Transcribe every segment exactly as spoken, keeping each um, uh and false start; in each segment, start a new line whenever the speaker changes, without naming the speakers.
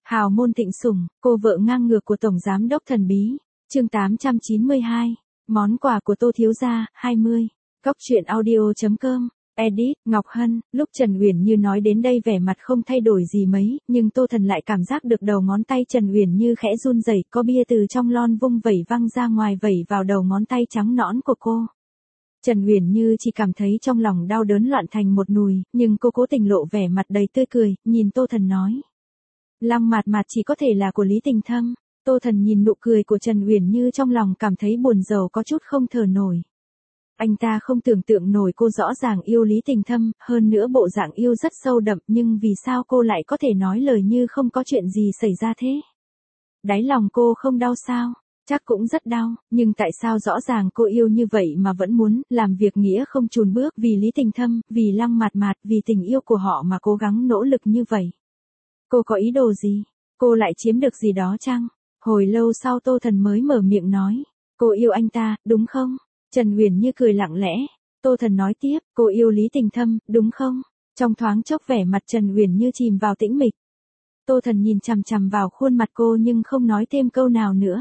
Hào môn thịnh sủng, cô vợ ngang ngược của Tổng Giám đốc thần bí. Chương tám trăm chín mươi hai. Món quà của Tô thiếu gia, hai mươi. Cóc truyện audio chấm com. Edit, Ngọc Hân. Lúc Trần Uyển Như nói đến đây vẻ mặt không thay đổi gì mấy, nhưng Tô Thần lại cảm giác được đầu ngón tay Trần Uyển Như khẽ run rẩy, có bia từ trong lon vung vẩy văng ra ngoài vẩy vào đầu ngón tay trắng nõn của cô. Trần Uyển Như chỉ cảm thấy trong lòng đau đớn loạn thành một nùi, nhưng cô cố tình lộ vẻ mặt đầy tươi cười, nhìn Tô Thần nói. Lăng Mạt Mạt chỉ có thể là của Lý Tình Thâm. Tô Thần nhìn nụ cười của Trần Uyển Như trong lòng cảm thấy buồn rầu có chút không thở nổi. Anh ta không tưởng tượng nổi cô rõ ràng yêu Lý Tình Thâm, hơn nữa bộ dạng yêu rất sâu đậm, nhưng vì sao cô lại có thể nói lời như không có chuyện gì xảy ra thế? Đáy lòng cô không đau sao? Chắc cũng rất đau, nhưng tại sao rõ ràng cô yêu như vậy mà vẫn muốn làm việc nghĩa không chùn bước vì Lý Tình Thâm, vì Lăng Mạt Mạt, vì tình yêu của họ mà cố gắng nỗ lực như vậy? Cô có ý đồ gì? Cô lại chiếm được gì đó chăng? Hồi lâu sau Tô Thần mới mở miệng nói. Cô yêu anh ta, đúng không? Trần Uyển Như cười lặng lẽ. Tô Thần nói tiếp, cô yêu Lý Tình Thâm, đúng không? Trong thoáng chốc vẻ mặt Trần Uyển Như chìm vào tĩnh mịch. Tô Thần nhìn chằm chằm vào khuôn mặt cô nhưng không nói thêm câu nào nữa.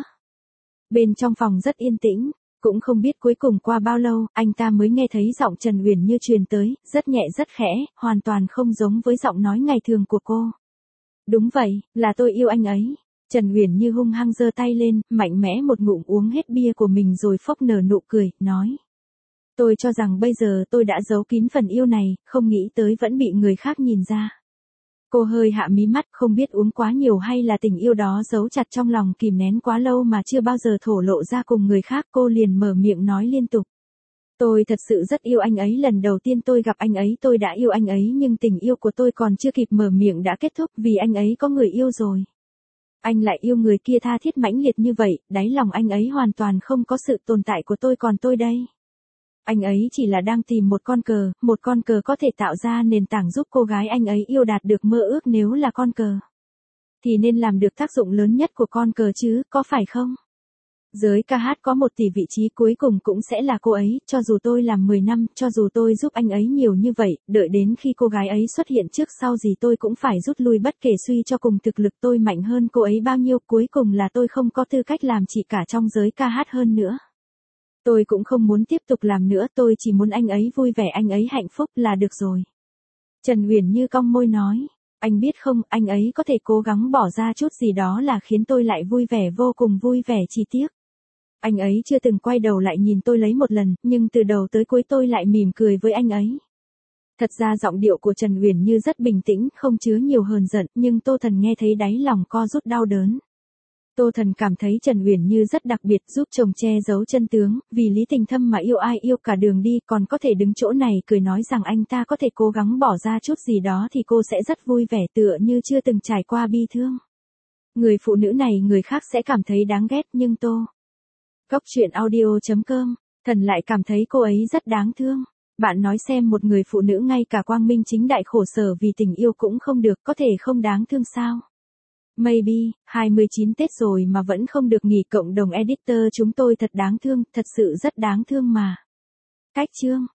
Bên trong phòng rất yên tĩnh, cũng không biết cuối cùng qua bao lâu, anh ta mới nghe thấy giọng Trần Uyển Như truyền tới, rất nhẹ rất khẽ, hoàn toàn không giống với giọng nói ngày thường của cô. Đúng vậy, là tôi yêu anh ấy. Trần Uyển Như hung hăng giơ tay lên, mạnh mẽ một ngụm uống hết bia của mình rồi phốc nở nụ cười, nói. Tôi cho rằng bây giờ tôi đã giấu kín phần yêu này, không nghĩ tới vẫn bị người khác nhìn ra. Cô hơi hạ mí mắt, không biết uống quá nhiều hay là tình yêu đó giấu chặt trong lòng kìm nén quá lâu mà chưa bao giờ thổ lộ ra cùng người khác, cô liền mở miệng nói liên tục. Tôi thật sự rất yêu anh ấy, lần đầu tiên tôi gặp anh ấy tôi đã yêu anh ấy nhưng tình yêu của tôi còn chưa kịp mở miệng đã kết thúc vì anh ấy có người yêu rồi. Anh lại yêu người kia tha thiết mãnh liệt như vậy, đáy lòng anh ấy hoàn toàn không có sự tồn tại của tôi còn tôi đây. Anh ấy chỉ là đang tìm một con cờ, một con cờ có thể tạo ra nền tảng giúp cô gái anh ấy yêu đạt được mơ ước nếu là con cờ. Thì nên làm được tác dụng lớn nhất của con cờ chứ, có phải không? Giới ca hát có một tỷ vị trí cuối cùng cũng sẽ là cô ấy, cho dù tôi làm mười năm, cho dù tôi giúp anh ấy nhiều như vậy, đợi đến khi cô gái ấy xuất hiện trước sau gì tôi cũng phải rút lui bất kể suy cho cùng thực lực tôi mạnh hơn cô ấy bao nhiêu, cuối cùng là tôi không có tư cách làm chị cả trong giới ca hát hơn nữa. Tôi cũng không muốn tiếp tục làm nữa, tôi chỉ muốn anh ấy vui vẻ, anh ấy hạnh phúc là được rồi. Trần Uyển Như cong môi nói, anh biết không, anh ấy có thể cố gắng bỏ ra chút gì đó là khiến tôi lại vui vẻ, vô cùng vui vẻ, chỉ tiếc. Anh ấy chưa từng quay đầu lại nhìn tôi lấy một lần, nhưng từ đầu tới cuối tôi lại mỉm cười với anh ấy. Thật ra giọng điệu của Trần Uyển Như rất bình tĩnh, không chứa nhiều hờn giận, nhưng Tô Thần nghe thấy đáy lòng co rút đau đớn. Tô Thần cảm thấy Trần Uyển Như rất đặc biệt, giúp chồng che giấu chân tướng, vì Lý Tình Thâm mà yêu ai yêu cả đường đi, còn có thể đứng chỗ này cười nói rằng anh ta có thể cố gắng bỏ ra chút gì đó thì cô sẽ rất vui vẻ, tựa như chưa từng trải qua bi thương. Người phụ nữ này người khác sẽ cảm thấy đáng ghét, nhưng Tô Cóc truyện audio chấm com, Thần lại cảm thấy cô ấy rất đáng thương. Bạn nói xem, một người phụ nữ ngay cả quang minh chính đại khổ sở vì tình yêu cũng không được, có thể không đáng thương sao? Maybe, hai mươi chín Tết rồi mà vẫn không được nghỉ, cộng đồng editor chúng tôi thật đáng thương, thật sự rất đáng thương mà. Cách chương